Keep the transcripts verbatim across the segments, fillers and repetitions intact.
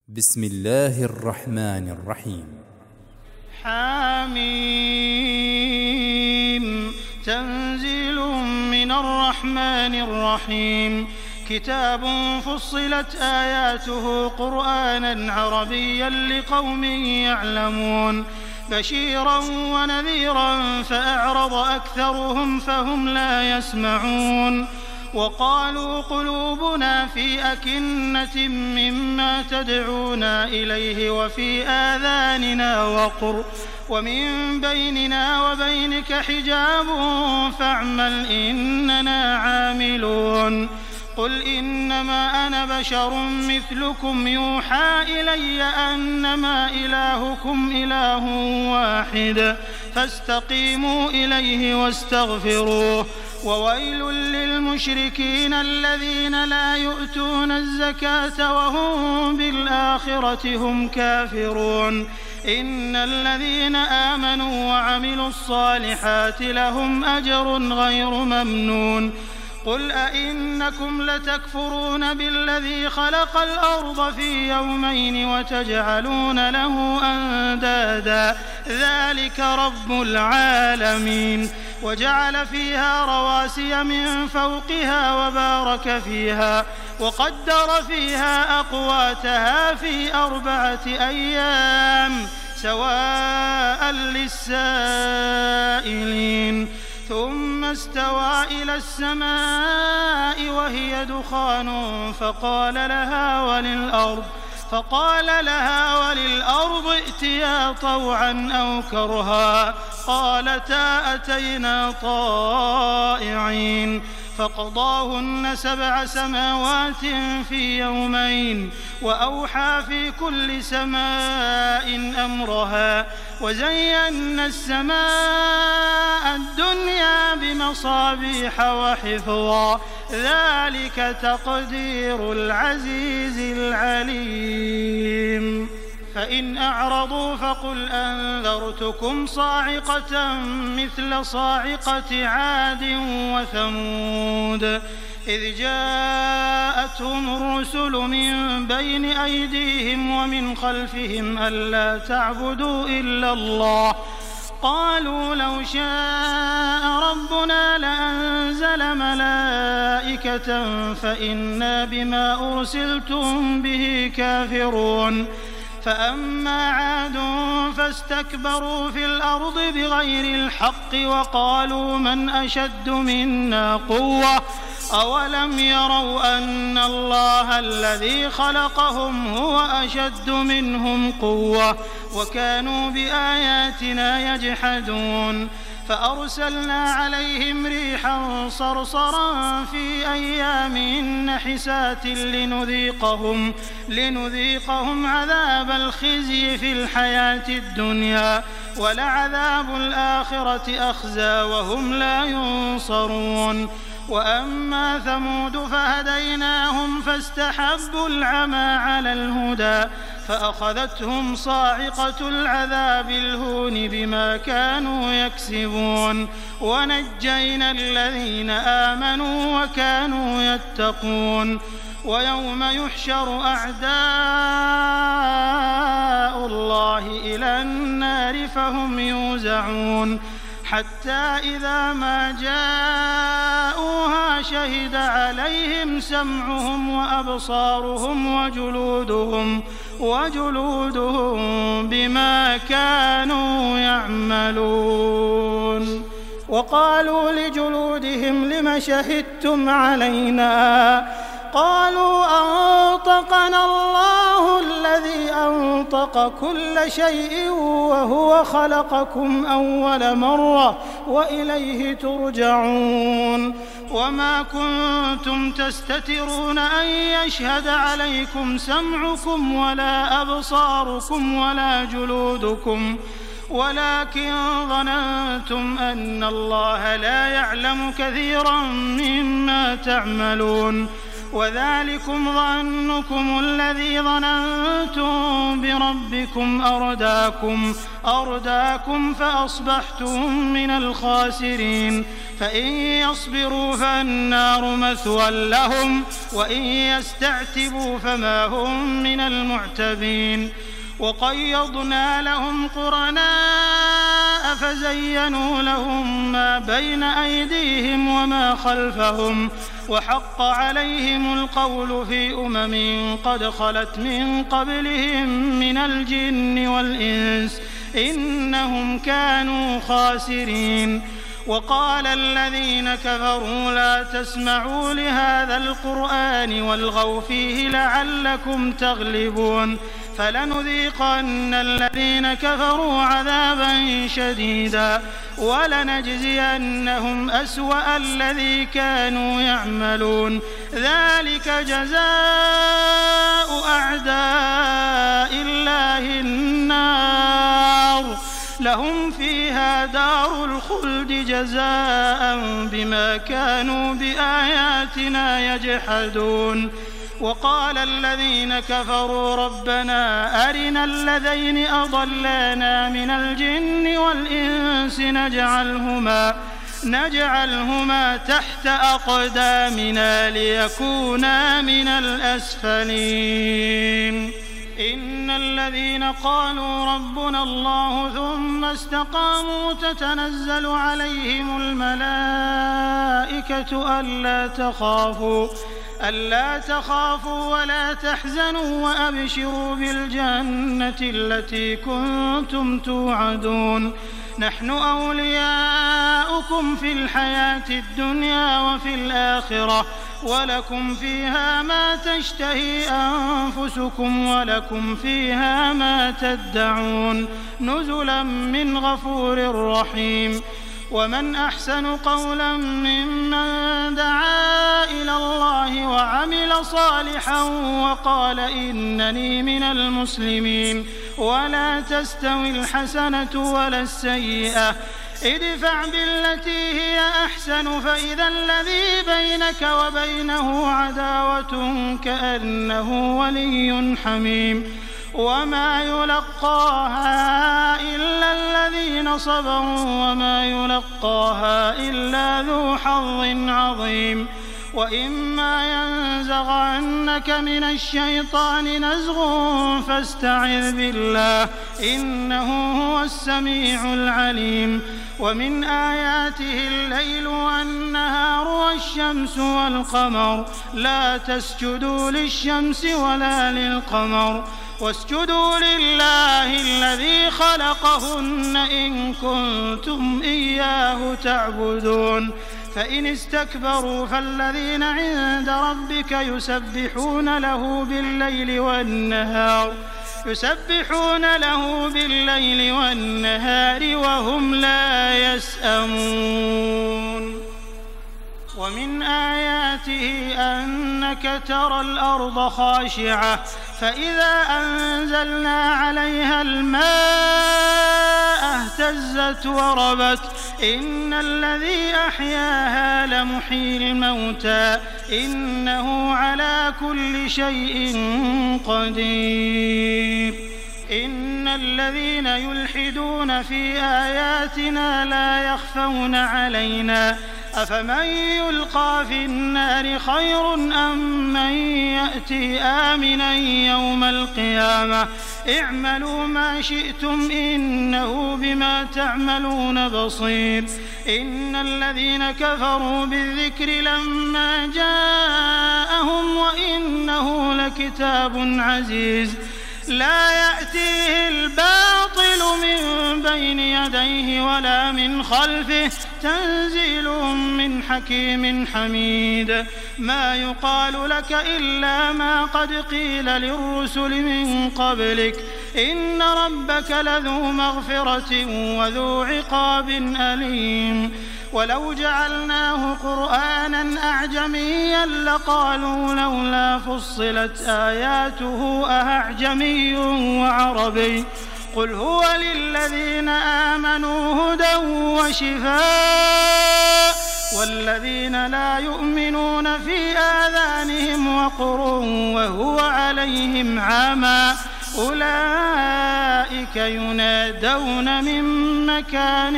بسم الله الرحمن الرحيم. حميم تنزيل من الرحمن الرحيم. كتاب فصلت آياته قرآنا عربيا لقوم يعلمون بشيرا ونذيرا فأعرض أكثرهم فهم لا يسمعون. وقالوا قلوبنا في أكنة مما تدعونا إليه وفي آذاننا وقر ومن بيننا وبينك حجاب فاعمل إننا عاملون. قل إنما أنا بشر مثلكم يوحى إلي أنما إلهكم إله واحد فاستقيموا إليه واستغفروه. وويل للمشركين الذين لا يؤتون الزكاة وهم بالآخرة هم كافرون. إن الذين آمنوا وعملوا الصالحات لهم أجر غير ممنون. قل أئنكم لتكفرون بالذي خلق الأرض في يومين وتجعلون له أندادا ذلك رب العالمين. وجعل فيها رواسي من فوقها وبارك فيها وقدر فيها أقواتها في أربعة أيام سواء للسائلين. ثم استوى إلى السماء وهي دخان فقال لها وللأرض فقال لها وللأرض ائتيا طوعا أو كرها قالتا أتينا طائعين. فقضاهن سبع سماوات في يومين وأوحى في كل سماء أمرها وزينا السماء الدنيا بمصابيح وحفظا ذلك تقدير العزيز العليم. فإن أعرضوا فقل أنذرتكم صاعقة مثل صاعقة عاد وثمود إذ جاءتهم الرسل من بين أيديهم ومن خلفهم ألا تعبدوا إلا الله قالوا لو شاء ربنا لأنزل ملائكة فإنا بما أرسلتم به كافرون. فأما عاد فاستكبروا في الأرض بغير الحق وقالوا من أشد منا قوة أولم يروا أن الله الذي خلقهم هو أشد منهم قوة وكانوا بآياتنا يجحدون. فأرسلنا عليهم ريحا صرصرا في أيام نحسات لنذيقهم, لنذيقهم عذاب الخزي في الحياة الدنيا ولعذاب الآخرة أخزى وهم لا ينصرون. وأما ثمود فهديناهم فاستحبوا العمى على الهدى فأخذتهم صاعقة العذاب الهون بما كانوا يكسبون. ونجينا الذين آمنوا وكانوا يتقون. ويوم يحشر أعداء الله إلى النار فهم يوزعون حتى إذا ما جاءوها شهد عليهم سمعهم وأبصارهم وجلودهم وجلودهم بما كانوا يعملون. وقالوا لجلودهم لم شهدتم علينا قالوا أنطقنا الله الذي أنطق كل شيء وهو خلقكم أول مرة وإليه ترجعون. وما كنتم تستترون أن يشهد عليكم سمعكم ولا أبصاركم ولا جلودكم ولكن ظننتم أن الله لا يعلم كثيرا مما تعملون. وذلكم ظنكم الذي ظننتم بربكم أرداكم, أرداكم فأصبحتم من الخاسرين فإن يصبروا فالنار مثوى لهم وإن يستعتبوا فما هم من المعتبين وقيضنا لهم قرناء فزينوا لهم ما بين أيديهم وما خلفهم وحق عليهم القول في أمم قد خلت من قبلهم من الجن والإنس إنهم كانوا خاسرين. وقال الذين كفروا لا تسمعوا لهذا القرآن والغوا فيه لعلكم تغلبون فلنذيقن الذين كفروا عذابا شديدا ولنجزينهم أسوأ الذي كانوا يعملون ذلك جزاء أعداء الله النار لهم فيها دار الخلد جزاء بما كانوا بآياتنا يجحدون. وقال الذين كفروا ربنا أرنا الذين أضلانا من الجن والإنس نجعلهما, نجعلهما تحت أقدامنا ليكونا من الأسفلين. إن الذين قالوا ربنا الله ثم استقاموا تتنزل عليهم الملائكة ألا تخافوا ألا تخافوا ولا تحزنوا وأبشروا بالجنة التي كنتم توعدون نحن أولياؤكم في الحياة الدنيا وفي الآخرة ولكم فيها ما تشتهي أنفسكم ولكم فيها ما تدعون نزلا من غفور رحيم. ومن أحسن قولا ممن دعا إلى الله وعمل صالحا وقال إنني من المسلمين ولا تستوي الحسنة ولا السيئة ادفع بالتي هي أحسن فإذا الذي بينك وبينه عداوة كأنه ولي حميم وما يلقاها إلا الذين صبروا وما يلقاها إلا ذو حظ عظيم. وإما ينزغنك من الشيطان نزغ فاستعذ بالله إنه هو السميع العليم. ومن آياته الليل والنهار والشمس والقمر لا تسجدوا للشمس ولا للقمر واسجدوا لله الذي خلقهن إن كنتم إياه تعبدون. فإن استكبروا فالذين عند ربك يسبحون له بالليل والنهار يسبحون له بالليل والنهار وهم لا يسأمون. ومن آياته أنك ترى الأرض خاشعة فإذا أنزلنا عليها الماء اهتزت وربت إن الذي أحياها لمحيي الموتى إنه على كل شيء قدير. إن الذين يلحدون في آياتنا لا يخفون علينا أفمن يلقى في النار خير أم من يأتي آمنا يوم القيامة اعملوا ما شئتم إنه بما تعملون بصير. إن الذين كفروا بالذكر لما جاءهم وإنه لكتاب عزيز لا يأتيه الباطل من بين يديه ولا من خلفه تنزيل من حكيم حميد. ما يقال لك إلا ما قد قيل للرسل من قبلك إن ربك لذو مغفرة وذو عقاب أليم. ولو جعلناه قرآنا أعجميا لقالوا لولا فصلت آياته أأعجمي وعربي قل هو للذين آمنوا هدى وشفاء والذين لا يؤمنون في آذانهم وقر وهو عليهم عامى أولئك ينادون من مكان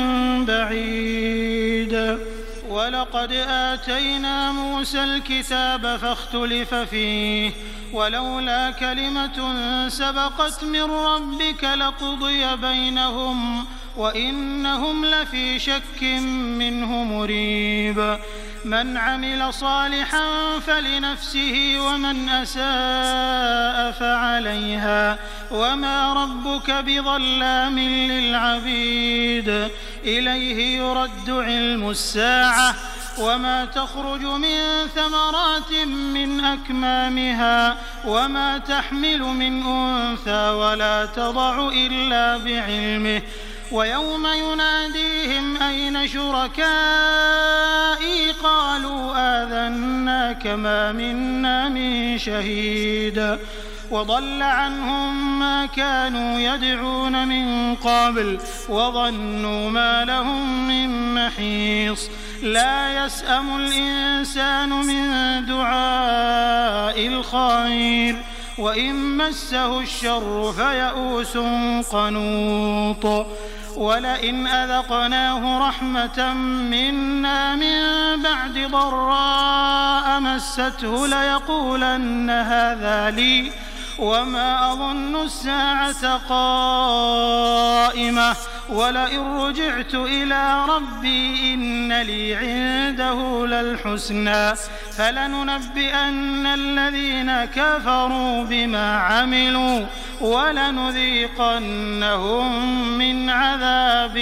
بعيد. ولقد آتينا موسى الكتاب فاختلف فيه ولولا كلمة سبقت من ربك لقضي بينهم وإنهم لفي شك منه مريب. من عمل صالحا فلنفسه ومن أساء فعليها وما ربك بظلام للعبيد. إليه يرد علم الساعة وما تخرج من ثمرات من أكمامها وما تحمل من أنثى ولا تضع إلا بعلمه. ويوم يناديهم أين شركائي قالوا آذناك ما منا من شهيد. وضل عنهم ما كانوا يدعون من قبل وظنوا ما لهم من محيص. لا يسأم الإنسان من دعاء الخير وإن مسه الشر فيئوس قنوط. ولئن أذقناه رحمة منا من بعد ضراء مسته ليقولن هذا لي وما أظن الساعة قائمة ولئن رجعت إلى ربي إن لي عنده للحسنى فلننبئن الذين كفروا بما عملوا ولنذيقنهم من عذاب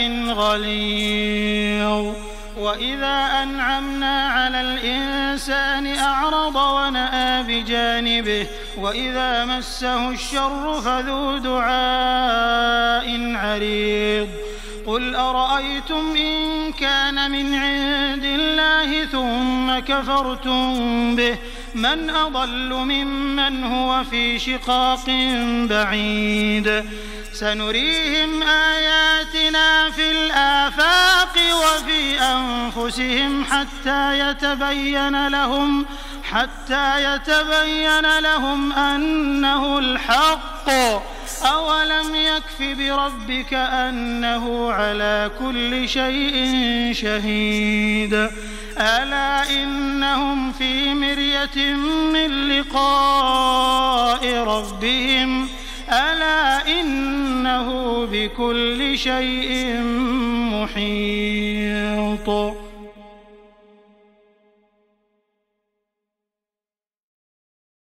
غليظ. وإذا أنعمنا على الإنسان أعرض ونأى بجانبه وإذا مسه الشر فذو دعاء عريض. قل أرأيتم إن كان من عند الله ثم كفرتم به من أضل ممن هو في شقاق بعيد. سنريهم آياتنا في الآفاق وفي أنفسهم حتى يتبين لهم حتى يتبين لهم أنه الحق. أولم يكف بربك أنه على كل شيء شهيد. ألا إنهم في مرية من لقاء ربهم ألا إنه بكل شيء محيط.